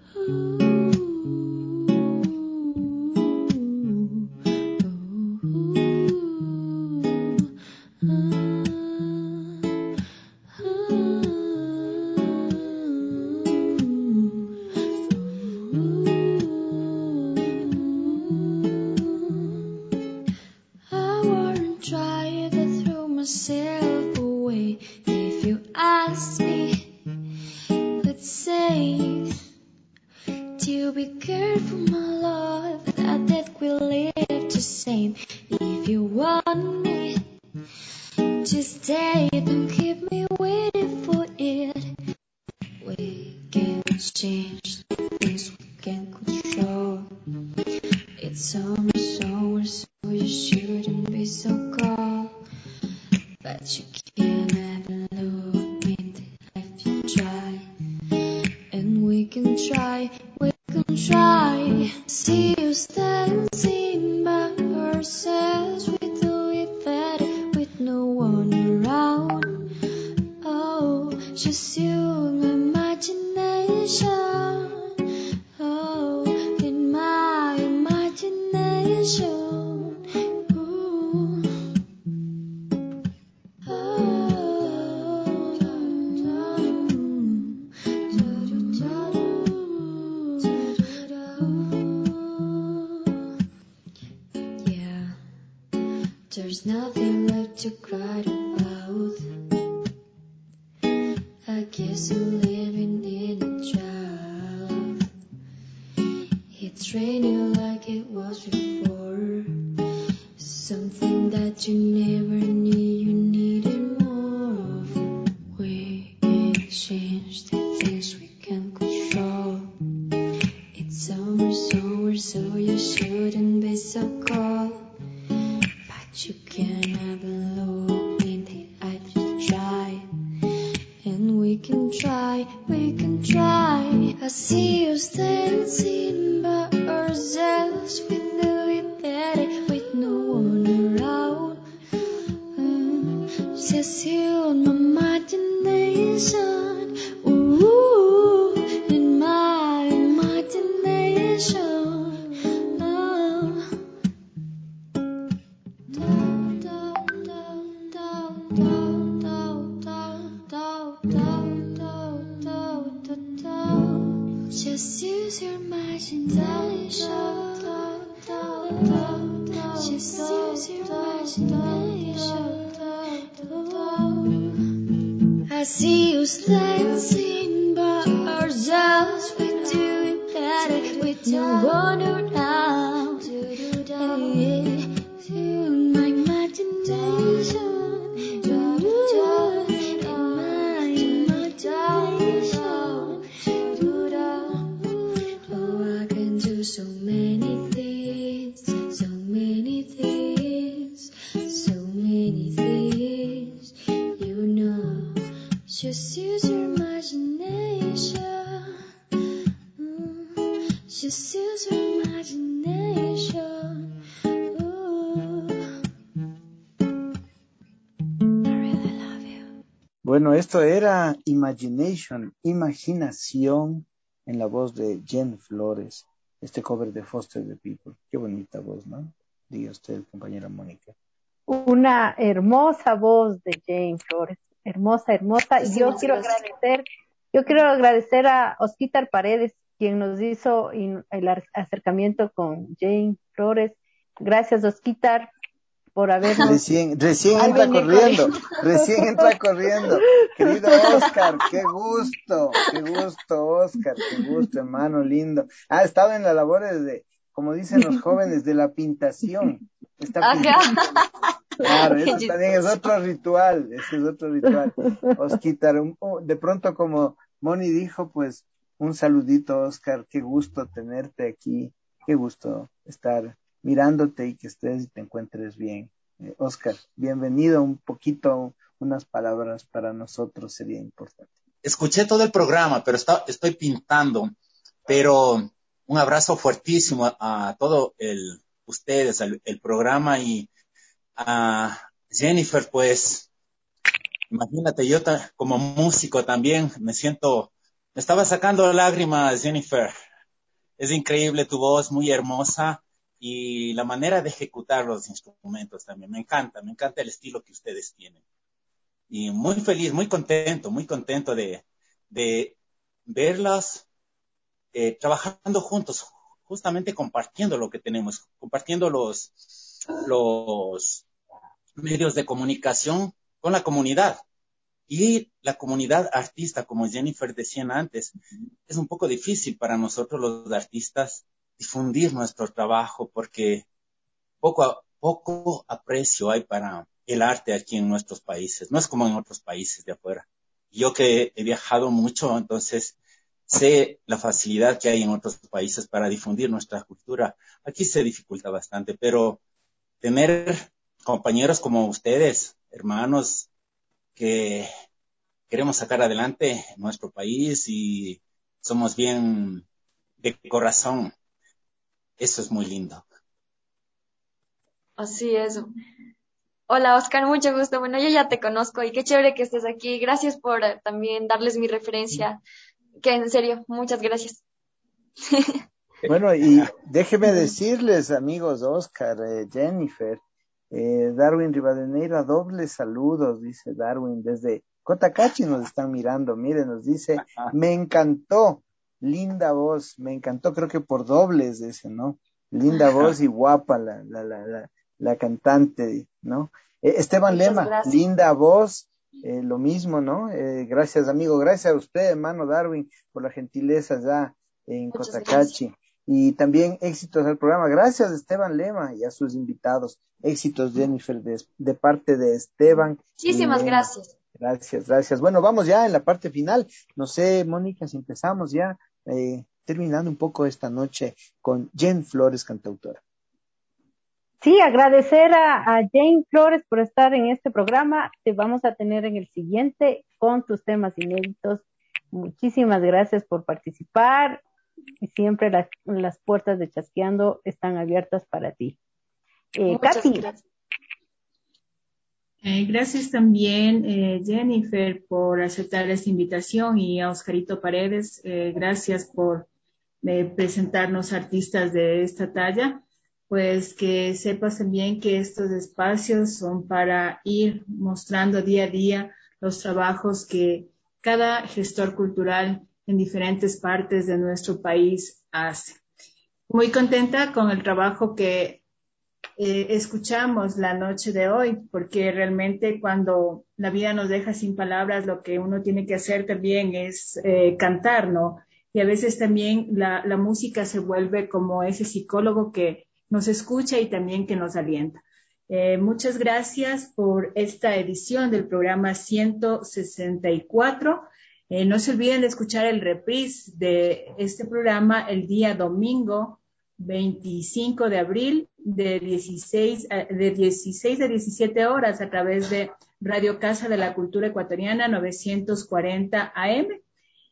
I wouldn't try to throw myself away if you asked me. Let's say to be careful, my love, that that will live the same. If you want me to stay, don't keep me waiting for it. We can change the things we can control. It's summer, summer, so you shouldn't be so cold. But you can't have a look in the life you try. And we can try, we can try. See us dancing by ourselves. We do it better with no one around. Oh, just you and my imagination. Oh, in my imagination. Ooh. Yeah, there's nothing left to cry about. I guess I'm living in a drought. It's raining like it was before. Something that you never knew you needed more of. We can change the things we can control. It's summer, summer, so you shouldn't be so cold. But you can have a look in the eye to try. And we can try, we can try. I see us dancing by ourselves. We do it better with no one around. Mm, just you and my imagination. Ooh, in my imagination. Oh. Do, do, do, do, do, do, do, do, do, do, do, do. Just use your imagination. Just use your imagination. I see us dancing by ourselves. We do it better with no one around. Yeah. In my imagination. In my imagination. Oh, I can do so many things, so many things. Just use your imagination. Ooh. I really love you. Bueno, esto era Imagination, Imaginación, en la voz de Jen Flores, este cover de Foster the People. Qué bonita voz, ¿no? Diga usted, compañera Mónica. Una hermosa voz de Jane Flores, hermosa, hermosa. Y Sí, yo sí, quiero gracias. agradecer, yo quiero agradecer a Osquitar Paredes, quien nos hizo in- el ar- acercamiento con Jane Flores. Gracias, Osquitar, por habernos. Recién, recién Ahí entra viene corriendo, corriendo. recién entra corriendo. Querido Oscar, qué gusto, qué gusto, Oscar, qué gusto, hermano lindo. Ha estado en las labores de, como dicen los jóvenes, de la pintación. Está Ajá. pintando. Claro, Qué eso también es chistoso. otro ritual, ese es otro ritual. Osquitar, un- oh, de pronto como Moni dijo, pues un saludito, Oscar, qué gusto tenerte aquí, qué gusto estar mirándote y que estés y te encuentres bien. Eh, Oscar, bienvenido, un poquito, unas palabras para nosotros sería importante. Escuché todo el programa, pero está, estoy pintando, pero un abrazo fuertísimo a, a todo el, ustedes, el, el programa y a Jennifer, pues, imagínate, yo ta- como músico también me siento, me estaba sacando lágrimas, Jennifer. Es increíble tu voz, muy hermosa y la manera de ejecutar los instrumentos también. Me encanta, me encanta el estilo que ustedes tienen. Y muy feliz, muy contento, muy contento de, de verlas eh, trabajando juntos, justamente compartiendo lo que tenemos, compartiendo los, los medios de comunicación con la comunidad. Y la comunidad artista, como Jennifer decía antes, es un poco difícil para nosotros los artistas difundir nuestro trabajo porque poco, a, poco aprecio hay para el arte aquí en nuestros países. No es como en otros países de afuera. Yo que he viajado mucho, entonces sé la facilidad que hay en otros países para difundir nuestra cultura. Aquí se dificulta bastante, pero tener compañeros como ustedes, hermanos, que queremos sacar adelante nuestro país y somos bien de corazón. Eso es muy lindo. Así es. Hola, Oscar, mucho gusto. Bueno, yo ya te conozco y qué chévere que estés aquí. Gracias por eh, también darles mi referencia. Que en serio, muchas gracias. Bueno, y déjeme decirles, amigos, Oscar, eh, Jennifer, eh, Darwin Rivadeneira, dobles saludos, dice Darwin, desde Cotacachi nos están mirando, miren, nos dice, me encantó, linda voz, me encantó, creo que por dobles, dice, ¿no? Linda voz y guapa la, la, la, la, la cantante, ¿no? Eh, Esteban Muchas Lema, gracias. linda voz, eh, lo mismo, ¿no? Eh, gracias, amigo, gracias a usted, hermano Darwin, por la gentileza ya en Muchas Cotacachi. gracias. Y también éxitos al programa. Gracias, Esteban Lema, y a sus invitados. Éxitos, Jennifer, de, de parte de Esteban y Muchísimas Lema. gracias. Gracias, gracias. Bueno, vamos ya en la parte final. No sé, Mónica, si empezamos ya, eh, terminando un poco esta noche con Jen Flores, cantautora. Sí, agradecer a, a Jane Flores por estar en este programa. Te vamos a tener en el siguiente con tus temas inéditos. Muchísimas gracias por participar y siempre las, las puertas de Chasqueando están abiertas para ti. Eh, Muchas Katy. gracias. Eh, gracias también, eh, Jennifer, por aceptar esta invitación y a Oscarito Paredes, eh, gracias por eh, presentarnos artistas de esta talla. Pues que sepas también que estos espacios son para ir mostrando día a día los trabajos que cada gestor cultural en diferentes partes de nuestro país hace. Muy contenta con el trabajo que eh, escuchamos la noche de hoy, porque realmente cuando la vida nos deja sin palabras, lo que uno tiene que hacer también es eh, cantar, ¿no? Y a veces también la, la música se vuelve como ese psicólogo que nos escucha y también que nos alienta. Eh, muchas gracias por esta edición del programa ciento sesenta y cuatro. Eh, no se olviden de escuchar el reprise de este programa el día domingo veinticinco de abril de dieciséis, de dieciséis a diecisiete horas a través de Radio Casa de la Cultura Ecuatoriana novecientos cuarenta A M.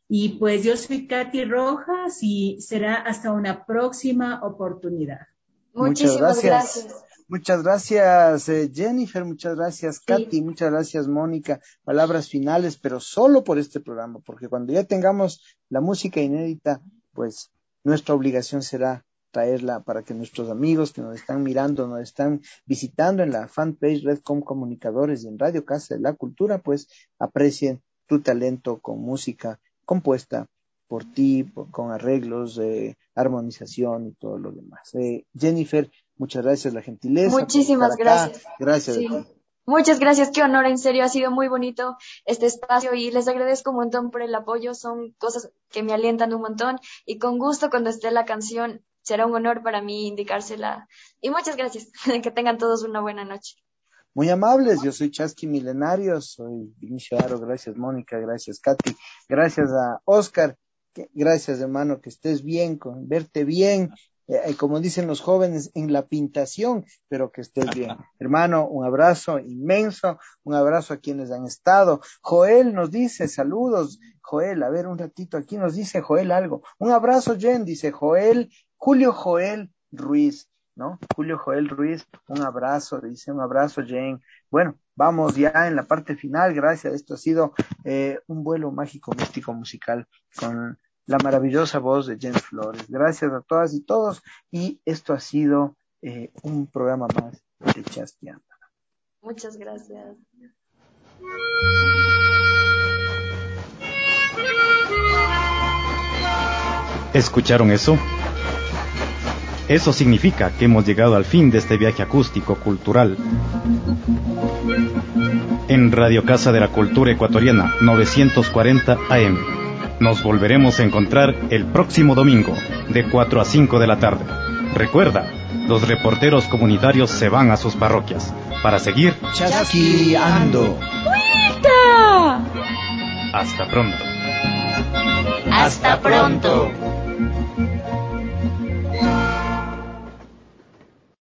Y pues yo soy Katy Rojas y será hasta una próxima oportunidad. Muchísimas Muchas gracias. gracias. Muchas gracias, eh, Jennifer, muchas gracias, Katy, Sí. muchas gracias, Mónica. Palabras finales, pero solo por este programa, porque cuando ya tengamos la música inédita, pues nuestra obligación será traerla para que nuestros amigos que nos están mirando, nos están visitando en la fanpage Redcom Comunicadores y en Radio Casa de la Cultura, pues aprecien tu talento con música compuesta por ti, por, con arreglos, eh, armonización y todo lo demás. Eh, Jennifer, muchas gracias, la gentileza. Muchísimas por estar acá. gracias. Gracias Sí. a ti. Muchas gracias, qué honor, en serio, ha sido muy bonito este espacio y les agradezco un montón por el apoyo, son cosas que me alientan un montón y con gusto cuando esté la canción será un honor para mí indicársela. Y muchas gracias, que tengan todos una buena noche. Muy amables, yo soy Chasqui Milenario, soy Vinicio Aro, gracias Mónica, gracias Katy, gracias a Oscar, que, gracias hermano, que estés bien, con verte bien, eh, como dicen los jóvenes, en la pintación, pero que estés bien. Hermano, un abrazo inmenso, un abrazo a quienes han estado. Joel nos dice, saludos, Joel, a ver un ratito, aquí nos dice Joel algo. Un abrazo, Jen, dice Joel, Julio Joel Ruiz. ¿No? Julio Joel Ruiz, un abrazo, dice un abrazo, Jane. Bueno, vamos ya en la parte final, gracias. Esto ha sido eh, un vuelo mágico, místico, musical con la maravillosa voz de Jane Flores. Gracias a todas y todos. Y esto ha sido eh, un programa más de Chasqueando. Muchas gracias. ¿Escucharon eso? Eso significa que hemos llegado al fin de este viaje acústico cultural. En Radio Casa de la Cultura Ecuatoriana, novecientos cuarenta A M. Nos volveremos a encontrar el próximo domingo, de cuatro a cinco de la tarde. Recuerda, los reporteros comunitarios se van a sus parroquias para seguir chasqueando. ¡Vuelta! Hasta pronto. Hasta pronto.